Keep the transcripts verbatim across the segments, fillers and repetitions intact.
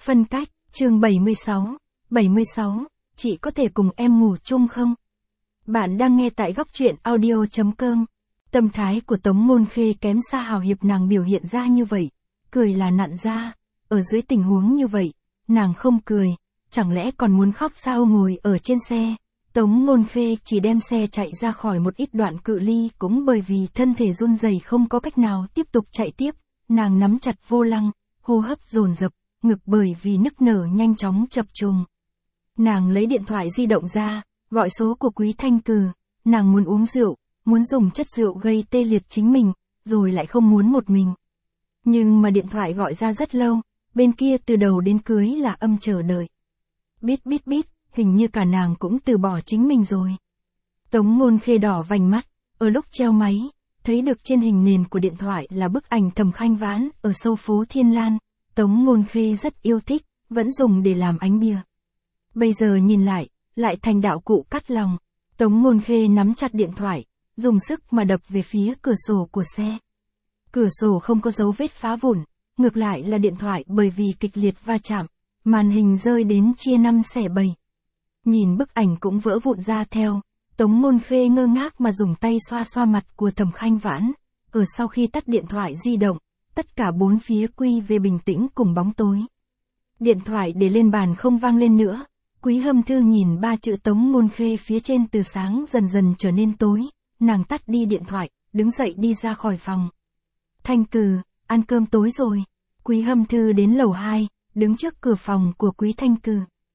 Phân cách, chương bảy mươi sáu. bảy mươi sáu, chị có thể cùng em ngủ chung không? Bạn đang nghe tại góc truyện audio chấm com. Tâm thái của Tống Môn Khê kém xa hào hiệp nàng biểu hiện ra như vậy. Cười là nặn ra. Ở dưới tình huống như vậy, nàng không cười. Chẳng lẽ còn muốn khóc sao? Ngồi ở trên xe, Tống Môn Khê chỉ đem xe chạy ra khỏi một ít đoạn cự ly, cũng bởi vì thân thể run rẩy không có cách nào tiếp tục chạy tiếp. Nàng nắm chặt vô lăng, hô hấp dồn dập, ngực bởi vì nức nở nhanh chóng chập trùng. Nàng lấy điện thoại di động ra, gọi số của Quý Thanh Cừ. Nàng muốn uống rượu, muốn dùng chất rượu gây tê liệt chính mình, rồi lại không muốn một mình. Nhưng mà điện thoại gọi ra rất lâu, bên kia từ đầu đến cuối là âm chờ đợi. Bít bít bít, hình như cả nàng cũng từ bỏ chính mình rồi. Tống Môn Khê đỏ vành mắt, ở lúc treo máy, thấy được trên hình nền của điện thoại là bức ảnh Thẩm Khanh Vãn ở sâu phố Thiên Lan. Tống Môn Khê rất yêu thích, vẫn dùng để làm ánh bìa. Bây giờ nhìn lại, lại thành đạo cụ cắt lòng. Tống Môn Khê nắm chặt điện thoại, dùng sức mà đập về phía cửa sổ của xe. Cửa sổ không có dấu vết phá vụn, ngược lại là điện thoại bởi vì kịch liệt va chạm, màn hình rơi đến chia năm xẻ bảy. Nhìn bức ảnh cũng vỡ vụn ra theo, Tống Môn Khê ngơ ngác mà dùng tay xoa xoa mặt của Thẩm Khanh Vãn. Ở sau khi tắt điện thoại di động, tất cả bốn phía quy về bình tĩnh cùng bóng tối. Điện thoại để lên bàn không vang lên nữa. Quý Hâm Thư nhìn ba chữ Tống Môn Khê phía trên từ sáng dần dần trở nên tối. Nàng tắt đi điện thoại, đứng dậy đi ra khỏi phòng. Thanh Cừ, ăn cơm tối rồi. Quý Hâm Thư đến lầu hai, đứng trước cửa phòng của Quý Thanh Cừ.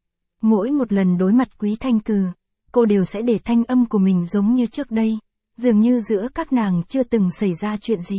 Mỗi một lần đối mặt Quý Thanh Cừ, cô đều sẽ để thanh âm của mình giống như trước đây. Dường như giữa các nàng chưa từng xảy ra chuyện gì.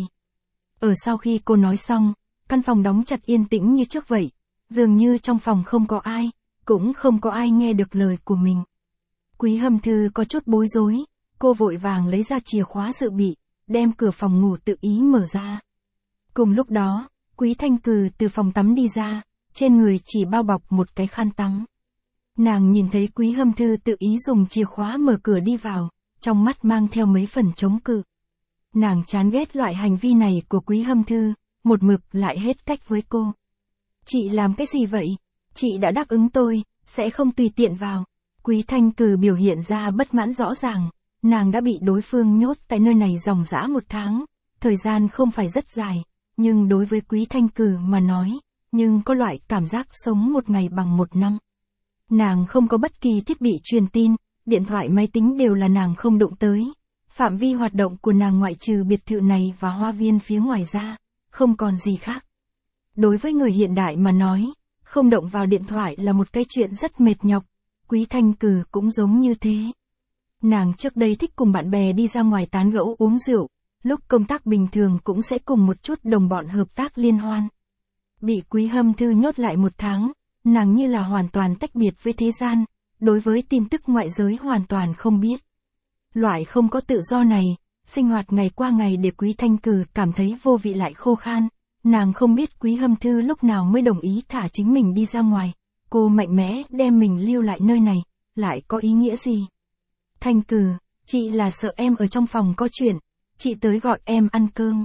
Ở sau khi cô nói xong, căn phòng đóng chặt yên tĩnh như trước vậy. Dường như trong phòng không có ai, cũng không có ai nghe được lời của mình. Quý Hâm Thư có chút bối rối, cô vội vàng lấy ra chìa khóa dự bị, đem cửa phòng ngủ tự ý mở ra. Cùng lúc đó, Quý Thanh Cừ từ phòng tắm đi ra, trên người chỉ bao bọc một cái khăn tắm. Nàng nhìn thấy Quý Hâm Thư tự ý dùng chìa khóa mở cửa đi vào, trong mắt mang theo mấy phần chống cự. Nàng chán ghét loại hành vi này của Quý Hâm Thư, một mực lại hết cách với cô. Chị làm cái gì vậy? Chị đã đáp ứng tôi, sẽ không tùy tiện vào. Quý Thanh Cừ biểu hiện ra bất mãn rõ ràng, nàng đã bị đối phương nhốt tại nơi này dòng dã một tháng, thời gian không phải rất dài, nhưng đối với Quý Thanh Cừ mà nói, nhưng có loại cảm giác sống một ngày bằng một năm. Nàng không có bất kỳ thiết bị truyền tin, điện thoại máy tính đều là nàng không đụng tới. Phạm vi hoạt động của nàng ngoại trừ biệt thự này và hoa viên phía ngoài ra, không còn gì khác. Đối với người hiện đại mà nói, không động vào điện thoại là một cái chuyện rất mệt nhọc. Quý Thanh Cừ cũng giống như thế. Nàng trước đây thích cùng bạn bè đi ra ngoài tán gẫu uống rượu, lúc công tác bình thường cũng sẽ cùng một chút đồng bọn hợp tác liên hoan. Bị Quý Hâm Thư nhốt lại một tháng, nàng như là hoàn toàn tách biệt với thế gian, đối với tin tức ngoại giới hoàn toàn không biết. Loại không có tự do này, sinh hoạt ngày qua ngày để Quý Thanh Cừ cảm thấy vô vị lại khô khan. Nàng không biết Quý Hâm Thư lúc nào mới đồng ý thả chính mình đi ra ngoài. Cô mạnh mẽ đem mình lưu lại nơi này, lại có ý nghĩa gì? Thanh Cừ, chị là sợ em ở trong phòng có chuyện, chị tới gọi em ăn cơm.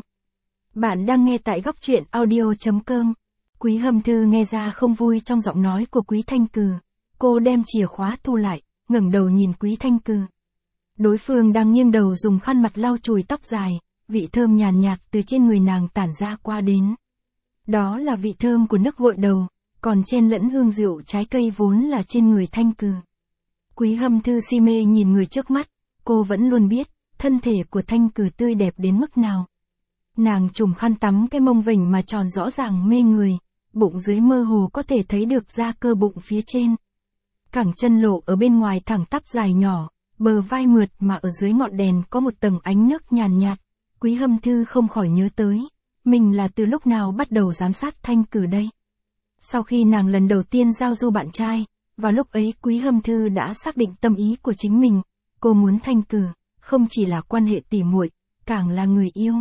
Bạn đang nghe tại góc truyện audio chấm com. Quý Hâm Thư nghe ra không vui trong giọng nói của Quý Thanh Cừ. Cô đem chìa khóa thu lại, ngẩng đầu nhìn Quý Thanh Cừ. Đối phương đang nghiêng đầu dùng khăn mặt lau chùi tóc dài, vị thơm nhàn nhạt từ trên người nàng tản ra qua đến. Đó là vị thơm của nước gội đầu, còn chen lẫn hương rượu trái cây vốn là trên người Thanh Cừ. Quý Hâm Thư si mê nhìn người trước mắt, cô vẫn luôn biết, thân thể của Thanh Cừ tươi đẹp đến mức nào. Nàng trùm khăn tắm cái mông vểnh mà tròn rõ ràng mê người, bụng dưới mơ hồ có thể thấy được da cơ bụng phía trên. Cẳng chân lộ ở bên ngoài thẳng tắp dài nhỏ, bờ vai mượt mà ở dưới ngọn đèn có một tầng ánh nước nhàn nhạt. Quý Hâm Thư không khỏi nhớ tới, mình là từ lúc nào bắt đầu giám sát Thanh Cừ đây. Sau khi nàng lần đầu tiên giao du bạn trai, vào lúc ấy Quý Hâm Thư đã xác định tâm ý của chính mình, cô muốn Thanh Cừ, không chỉ là quan hệ tỉ muội, càng là người yêu.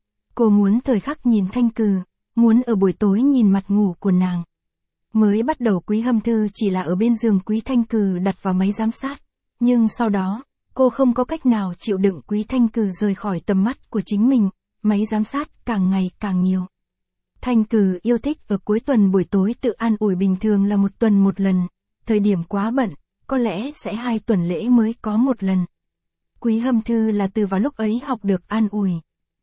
Cô muốn thời khắc nhìn Thanh Cừ, muốn ở buổi tối nhìn mặt ngủ của nàng. Mới bắt đầu Quý Hâm Thư chỉ là ở bên giường Quý Thanh Cừ đặt vào máy giám sát, nhưng sau đó, cô không có cách nào chịu đựng Quý Thanh Cừ rời khỏi tầm mắt của chính mình, máy giám sát càng ngày càng nhiều. Thanh Cừ yêu thích ở cuối tuần buổi tối tự an ủi, bình thường là một tuần một lần, thời điểm quá bận, có lẽ sẽ hai tuần lễ mới có một lần. Quý Hâm Thư là từ vào lúc ấy học được an ủi.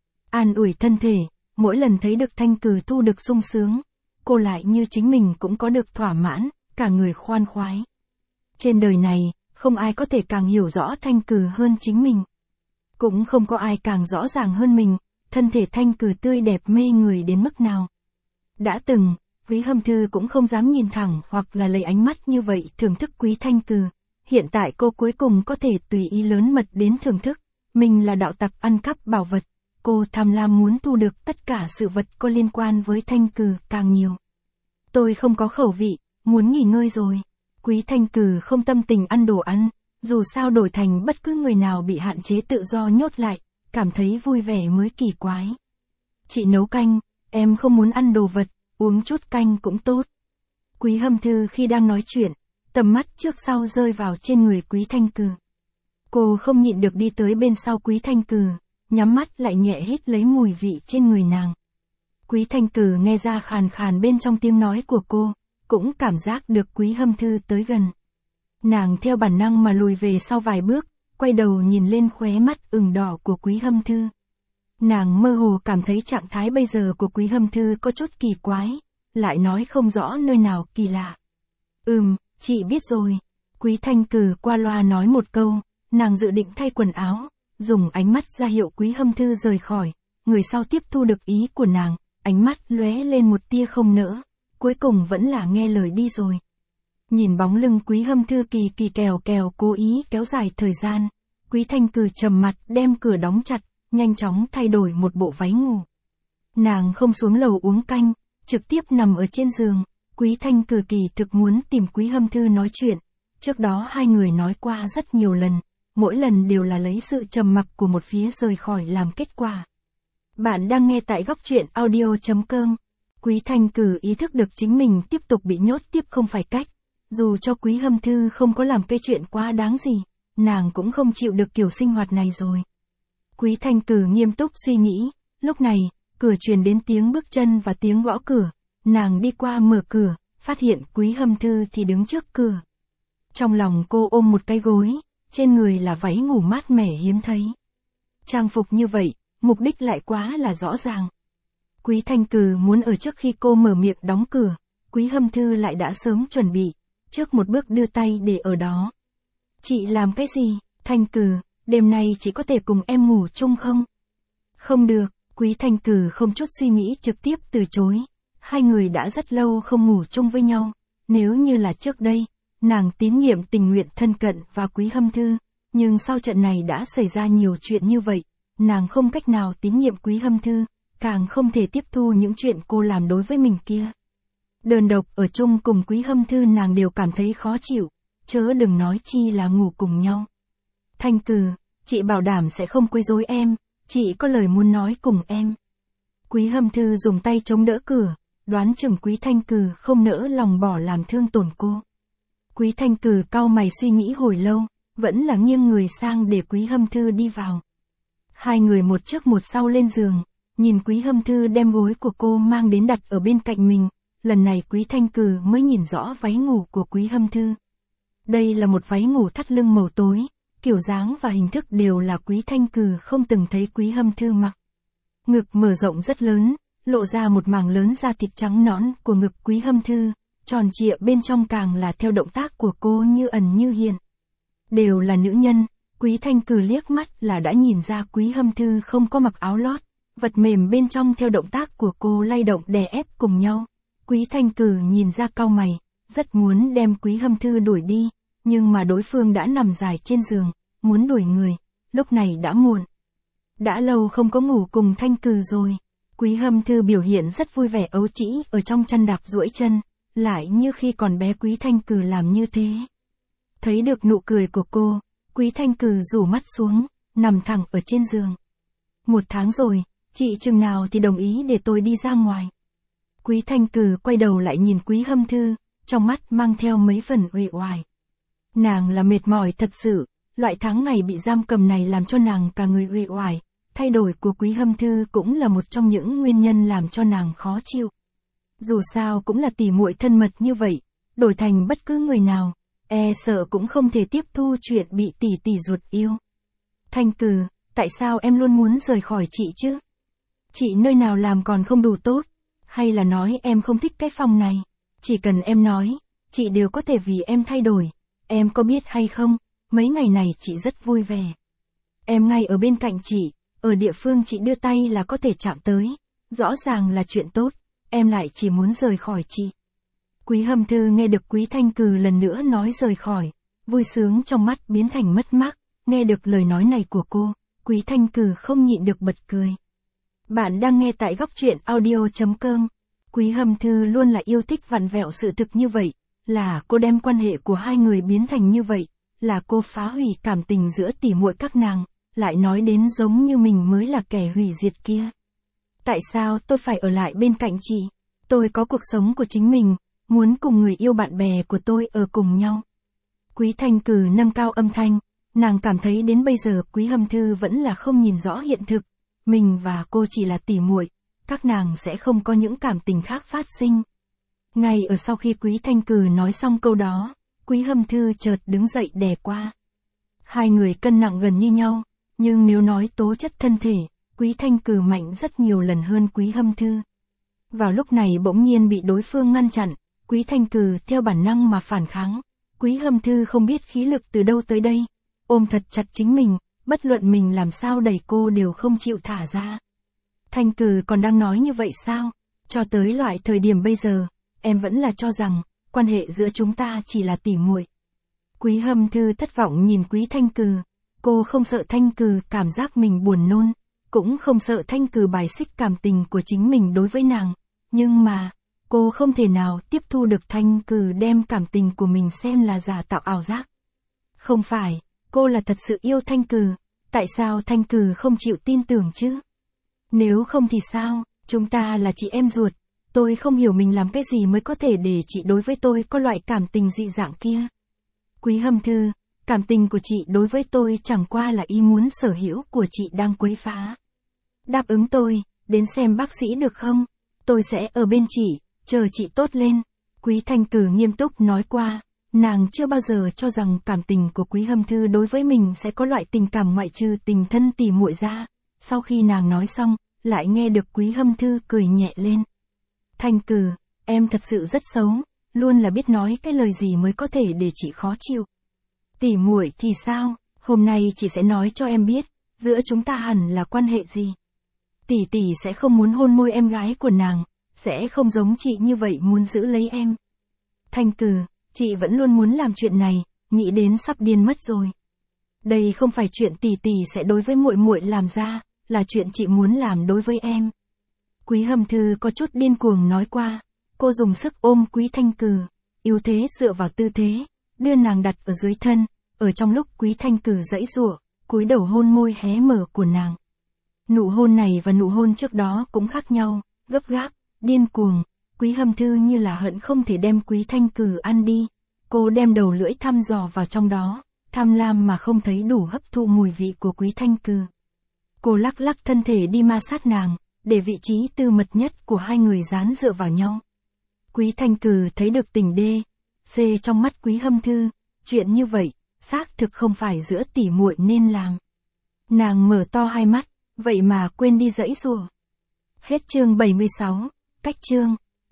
An ủi thân thể, mỗi lần thấy được Thanh Cừ thu được sung sướng, cô lại như chính mình cũng có được thỏa mãn, cả người khoan khoái. Trên đời này, không ai có thể càng hiểu rõ Thanh Cừ hơn chính mình. Cũng không có ai càng rõ ràng hơn mình, thân thể Thanh Cừ tươi đẹp mê người đến mức nào. Đã từng, Quý Hâm Thư cũng không dám nhìn thẳng hoặc là lấy ánh mắt như vậy thưởng thức Quý Thanh Cừ. Hiện tại cô cuối cùng có thể tùy ý lớn mật đến thưởng thức. Mình là đạo tặc ăn cắp bảo vật. Cô tham lam muốn thu được tất cả sự vật có liên quan với Thanh Cừ càng nhiều. Tôi không có khẩu vị, muốn nghỉ ngơi rồi. Quý Thanh Cừ không tâm tình ăn đồ ăn, dù sao đổi thành bất cứ người nào bị hạn chế tự do nhốt lại, cảm thấy vui vẻ mới kỳ quái. Chị nấu canh, em không muốn ăn đồ vật, uống chút canh cũng tốt. Quý Hâm Thư khi đang nói chuyện, tầm mắt trước sau rơi vào trên người Quý Thanh Cừ. Cô không nhịn được đi tới bên sau Quý Thanh Cừ, nhắm mắt lại nhẹ hít lấy mùi vị trên người nàng. Quý Thanh Cừ nghe ra khàn khàn bên trong tiếng nói của cô, cũng cảm giác được Quý Hâm Thư tới gần. Nàng theo bản năng mà lùi về sau vài bước, quay đầu nhìn lên khóe mắt ửng đỏ của Quý Hâm Thư. Nàng mơ hồ cảm thấy trạng thái bây giờ của Quý Hâm Thư có chút kỳ quái, lại nói không rõ nơi nào kỳ lạ. Ừm, chị biết rồi. Quý Thanh Cừ qua loa nói một câu, nàng dự định thay quần áo, dùng ánh mắt ra hiệu Quý Hâm Thư rời khỏi, người sau tiếp thu được ý của nàng, ánh mắt lóe lên một tia không nỡ, cuối cùng vẫn là nghe lời đi rồi. Nhìn bóng lưng Quý Hâm Thư kỳ kỳ kèo kèo cố ý kéo dài thời gian, Quý Thanh Cừ trầm mặt đem cửa đóng chặt, nhanh chóng thay đổi một bộ váy ngủ. Nàng không xuống lầu uống canh, trực tiếp nằm ở trên giường. Quý Thanh Cừ kỳ thực muốn tìm Quý Hâm Thư nói chuyện, trước đó hai người nói qua rất nhiều lần, mỗi lần đều là lấy sự trầm mặc của một phía rời khỏi làm kết quả. Bạn đang nghe tại góc truyện audio chấm com. Quý Thanh Cừ ý thức được chính mình tiếp tục bị nhốt tiếp không phải cách, dù cho Quý Hâm Thư không có làm cái chuyện quá đáng gì, nàng cũng không chịu được kiểu sinh hoạt này rồi. Quý Thanh Cừ nghiêm túc suy nghĩ, lúc này, cửa truyền đến tiếng bước chân và tiếng gõ cửa, nàng đi qua mở cửa, phát hiện Quý Hâm Thư thì đứng trước cửa. Trong lòng cô ôm một cái gối, trên người là váy ngủ mát mẻ hiếm thấy. Trang phục như vậy, mục đích lại quá là rõ ràng. Quý Thanh Cừ muốn ở trước khi cô mở miệng đóng cửa, Quý Hâm Thư lại đã sớm chuẩn bị, trước một bước đưa tay để ở đó. Chị làm cái gì, Thanh Cừ, đêm nay chị có thể cùng em ngủ chung không? Không được, Quý Thanh Cừ không chút suy nghĩ trực tiếp từ chối. Hai người đã rất lâu không ngủ chung với nhau, nếu như là trước đây, nàng tín nhiệm tình nguyện thân cận và Quý Hâm Thư, nhưng sau trận này đã xảy ra nhiều chuyện như vậy, nàng không cách nào tín nhiệm Quý Hâm Thư, càng không thể tiếp thu những chuyện cô làm đối với mình kia. Đơn độc ở chung cùng Quý Hâm Thư nàng đều cảm thấy khó chịu, chớ đừng nói chi là ngủ cùng nhau. Thanh Cừ, chị bảo đảm sẽ không quấy rối em, chị có lời muốn nói cùng em. Quý Hâm Thư dùng tay chống đỡ cửa, đoán chừng Quý Thanh Cừ không nỡ lòng bỏ làm thương tổn cô. Quý Thanh Cừ cau mày suy nghĩ hồi lâu, vẫn là nghiêng người sang để Quý Hâm Thư đi vào. Hai người một trước một sau lên giường, nhìn Quý Hâm Thư đem gối của cô mang đến đặt ở bên cạnh mình, lần này Quý Thanh Cừ mới nhìn rõ váy ngủ của Quý Hâm Thư. Đây là một váy ngủ thắt lưng màu tối, kiểu dáng và hình thức đều là Quý Thanh Cừ không từng thấy Quý Hâm Thư mặc. Ngực mở rộng rất lớn, lộ ra một mảng lớn da thịt trắng nõn của ngực Quý Hâm Thư, tròn trịa bên trong càng là theo động tác của cô như ẩn như hiện. Đều là nữ nhân, Quý Thanh Cừ liếc mắt là đã nhìn ra Quý Hâm Thư không có mặc áo lót, vật mềm bên trong theo động tác của cô lay động đè ép cùng nhau. Quý Thanh Cừ nhìn ra cau mày, rất muốn đem Quý Hâm Thư đuổi đi, nhưng mà đối phương đã nằm dài trên giường, muốn đuổi người, lúc này đã muộn. Đã lâu không có ngủ cùng Thanh Cừ rồi. Quý Hâm Thư biểu hiện rất vui vẻ ấu trĩ ở trong chăn đạp duỗi chân, lại như khi còn bé Quý Thanh Cừ làm như thế. Thấy được nụ cười của cô, Quý Thanh Cừ rủ mắt xuống, nằm thẳng ở trên giường. Một tháng rồi, chị chừng nào thì đồng ý để tôi đi ra ngoài. Quý Thanh Cừ quay đầu lại nhìn Quý Hâm Thư, trong mắt mang theo mấy phần uể oải. Nàng là mệt mỏi thật sự, loại tháng ngày bị giam cầm này làm cho nàng cả người uể oải, thay đổi của Quý Hâm Thư cũng là một trong những nguyên nhân làm cho nàng khó chịu. Dù sao cũng là tỉ muội thân mật như vậy, đổi thành bất cứ người nào, e sợ cũng không thể tiếp thu chuyện bị tỷ tỷ ruột yêu. Thanh Cừ, tại sao em luôn muốn rời khỏi chị chứ? Chị nơi nào làm còn không đủ tốt? Hay là nói em không thích cái phòng này? Chỉ cần em nói, chị đều có thể vì em thay đổi. Em có biết hay không, mấy ngày này chị rất vui vẻ. Em ngay ở bên cạnh chị, ở địa phương chị đưa tay là có thể chạm tới. Rõ ràng là chuyện tốt, em lại chỉ muốn rời khỏi chị. Quý Hâm Thư nghe được Quý Thanh Cừ lần nữa nói rời khỏi, vui sướng trong mắt biến thành mất mát. Nghe được lời nói này của cô, Quý Thanh Cừ không nhịn được bật cười. Bạn đang nghe tại góc truyện audio chấm com. Quý Hâm Thư luôn là yêu thích vặn vẹo sự thực như vậy, là cô đem quan hệ của hai người biến thành như vậy, là cô phá hủy cảm tình giữa tỉ muội các nàng, lại nói đến giống như mình mới là kẻ hủy diệt kia. Tại sao tôi phải ở lại bên cạnh chị? Tôi có cuộc sống của chính mình, muốn cùng người yêu bạn bè của tôi ở cùng nhau. Quý Thanh Cừ nâng cao âm thanh, nàng cảm thấy đến bây giờ Quý Hâm Thư vẫn là không nhìn rõ hiện thực. Mình và cô chỉ là tỉ muội, các nàng sẽ không có những cảm tình khác phát sinh. Ngay ở sau khi Quý Thanh Cừ nói xong câu đó, Quý Hâm Thư chợt đứng dậy đè qua. Hai người cân nặng gần như nhau, nhưng nếu nói tố chất thân thể, Quý Thanh Cừ mạnh rất nhiều lần hơn Quý Hâm Thư. Vào lúc này bỗng nhiên bị đối phương ngăn chặn, Quý Thanh Cừ theo bản năng mà phản kháng. Quý Hâm Thư không biết khí lực từ đâu tới đây, ôm thật chặt chính mình, bất luận mình làm sao đẩy cô đều không chịu thả ra. Thanh Cừ còn đang nói như vậy sao? Cho tới loại thời điểm bây giờ, em vẫn là cho rằng, quan hệ giữa chúng ta chỉ là tỉ muội. Quý Hâm Thư thất vọng nhìn Quý Thanh Cừ, cô không sợ Thanh Cừ cảm giác mình buồn nôn, cũng không sợ Thanh Cừ bài xích cảm tình của chính mình đối với nàng, nhưng mà, cô không thể nào tiếp thu được Thanh Cừ đem cảm tình của mình xem là giả tạo ảo giác. Không phải, cô là thật sự yêu Thanh Cừ, tại sao Thanh Cừ không chịu tin tưởng chứ? Nếu không thì sao, chúng ta là chị em ruột, tôi không hiểu mình làm cái gì mới có thể để chị đối với tôi có loại cảm tình dị dạng kia. Quý Hâm Thư, cảm tình của chị đối với tôi chẳng qua là ý muốn sở hữu của chị đang quấy phá. Đáp ứng tôi, đến xem bác sĩ được không? Tôi sẽ ở bên chị, chờ chị tốt lên. Quý Thanh Cừ nghiêm túc nói qua, nàng chưa bao giờ cho rằng cảm tình của Quý Hâm Thư đối với mình sẽ có loại tình cảm ngoại trừ tình thân tỉ muội ra. Sau khi nàng nói xong, lại nghe được Quý Hâm Thư cười nhẹ lên. Thanh Cừ, em thật sự rất xấu, luôn là biết nói cái lời gì mới có thể để chị khó chịu. Tỉ muội thì sao, hôm nay chị sẽ nói cho em biết, giữa chúng ta hẳn là quan hệ gì. Tỷ tỷ sẽ không muốn hôn môi em gái của nàng, sẽ không giống chị như vậy muốn giữ lấy em. Thanh Cừ, chị vẫn luôn muốn làm chuyện này, nghĩ đến sắp điên mất rồi. Đây không phải chuyện tỷ tỷ sẽ đối với muội muội làm ra, là chuyện chị muốn làm đối với em. Quý Hâm Thư có chút điên cuồng nói qua, cô dùng sức ôm Quý Thanh Cừ, yếu thế dựa vào tư thế, đưa nàng đặt ở dưới thân, ở trong lúc Quý Thanh Cừ giãy giụa, cúi đầu hôn môi hé mở của nàng. Nụ hôn này và nụ hôn trước đó cũng khác nhau, gấp gáp, điên cuồng, Quý Hâm Thư như là hận không thể đem Quý Thanh Cừ ăn đi. Cô đem đầu lưỡi thăm dò vào trong đó, tham lam mà không thấy đủ hấp thụ mùi vị của Quý Thanh Cừ. Cô lắc lắc thân thể đi ma sát nàng, để vị trí tư mật nhất của hai người dán dựa vào nhau. Quý Thanh Cừ thấy được tình đê, xê trong mắt Quý Hâm Thư, chuyện như vậy, xác thực không phải giữa tỉ muội nên làm. Nàng mở to hai mắt, vậy mà quên đi giãy giụa. Hết chương bảy mươi sáu, cách chương.